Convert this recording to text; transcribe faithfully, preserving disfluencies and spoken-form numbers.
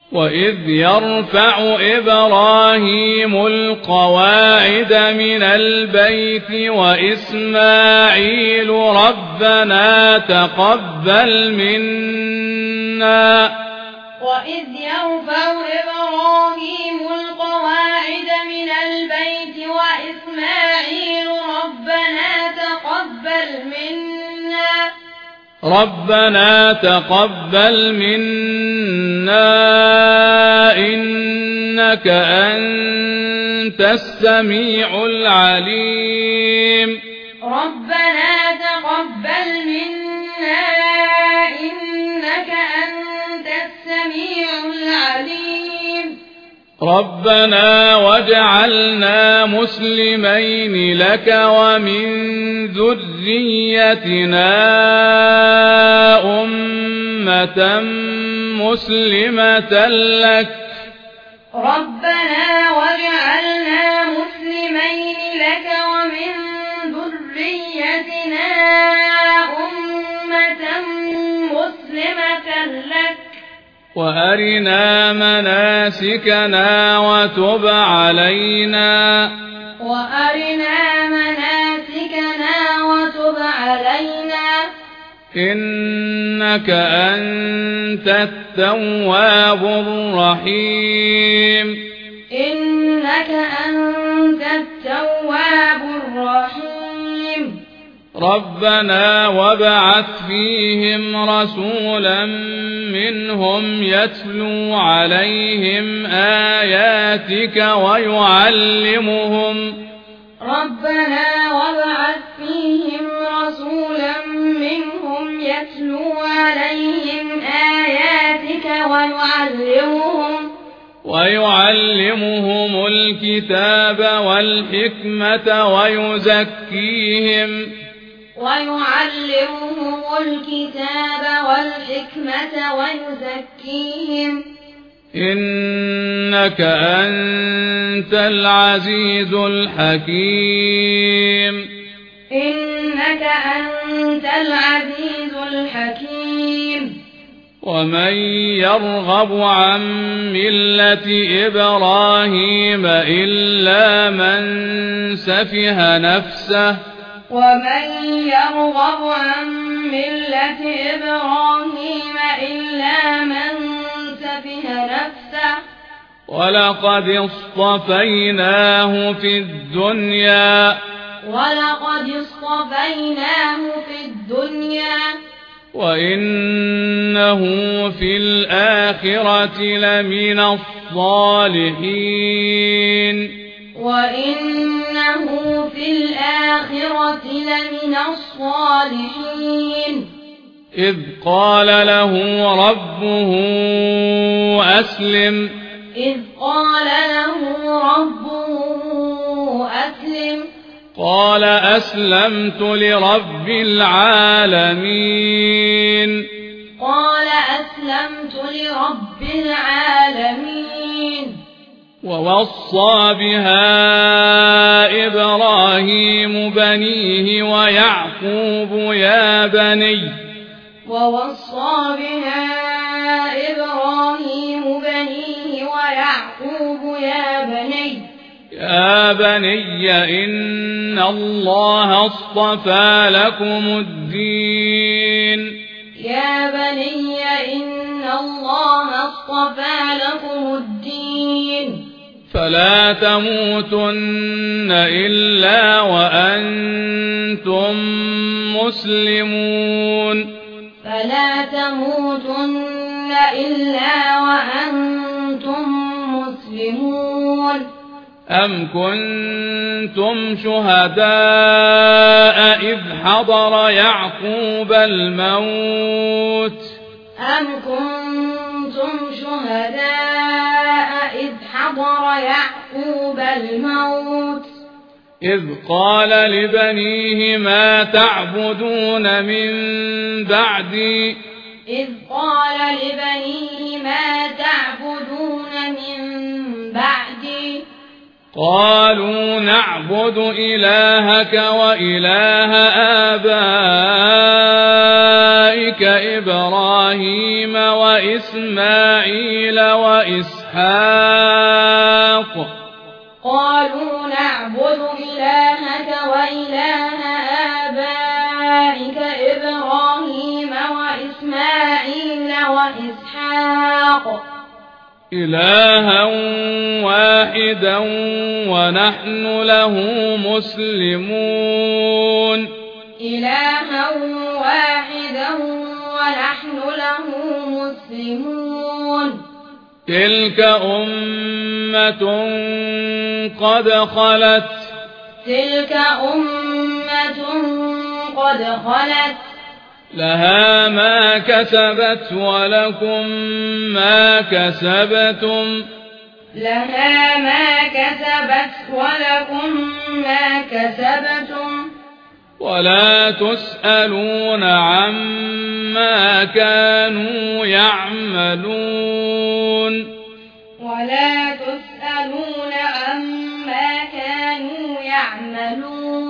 وإذ يرفع إبراهيم القواعد من البيت وإسماعيل ربنا تقبل منا وإذ يرفع إبراهيم القواعد من البيت وإسماعيل ربنا تقبل منا ربنا تقبل منا إنك أنت السميع العليم ربنا تقبل منا إنك أنت السميع العليم ربنا واجعلنا مسلمين لك ومن ذريتنا أمة مسلمة لك ربنا واجعلنا مسلمين لك ومن ذريتنا أمة مسلمة لك وأرنا مناسكنا وتب علينا وأرنا مناسكنا وتب علينا إنك أنت التواب الرحيم إنك أنت التواب الرحيم ربنا وابعث فيهم رسولا منهم يتلو عليهم آياتك ويعلمهم ربنا وابعث فيهم رسولا منهم يتلو عليهم آياتك ويعلمهم ويعلمهم الكتاب والحكمة ويزكيهم ويعلمهم الكتاب والحكمة ويزكيهم إنك أنت العزيز الحكيم إنك أنت العزيز الحكيم ومن يرغب عن ملة إبراهيم إلا من سفه نفسه ومن يرغب عن ملة إبراهيم إلا من سفه نفسه ولقد اصطفيناه في الدنيا ولقد اصطفيناه في الدنيا وإنه في الآخرة لمن الصالحين وإنه في الآخرة لمن الصالحين إذ قال له ربه أسلم إذ قال له ربه أسلم قال أسلمت لرب العالمين قال أسلمت لرب العالمين ووصى بها إبراهيم بنيه ويعقوب يا بني ووصى بها إبراهيم بنيه ويعقوب يا بني يا بني إن الله اصطفى لكم الدين يا بني إن الله اصطفى لكم الدين فلا تموتن إلا وأنتم مسلمون فلا تموتن إلا وأنتم مسلمون أم كنتم شهداء إذ حضر يعقوب الموت أم كنتم شهداء إذ حضر يعقوب الموت إذ قال لبنيه ما تعبدون من بعدي إذ قال لبنيه ما تعبدون من بعدي قالوا نعبد إلهك وإله آبائك إبراهيم وإسماعيل وإسحاق قالوا نعبد إلهك وإله آبائك إبراهيم وإسماعيل وإسحاق إلها واحدا ونحن له مسلمون إلها واحدا ونحن له مسلمون تلك أمة قد خلت تلك أمة قد خلت لها ما كسبت ولكم ما كسبتم لها ما كسبت ولكم ما كسبتم ولا تسألون عما كانوا يعملون ولا تسألون عما كانوا يعملون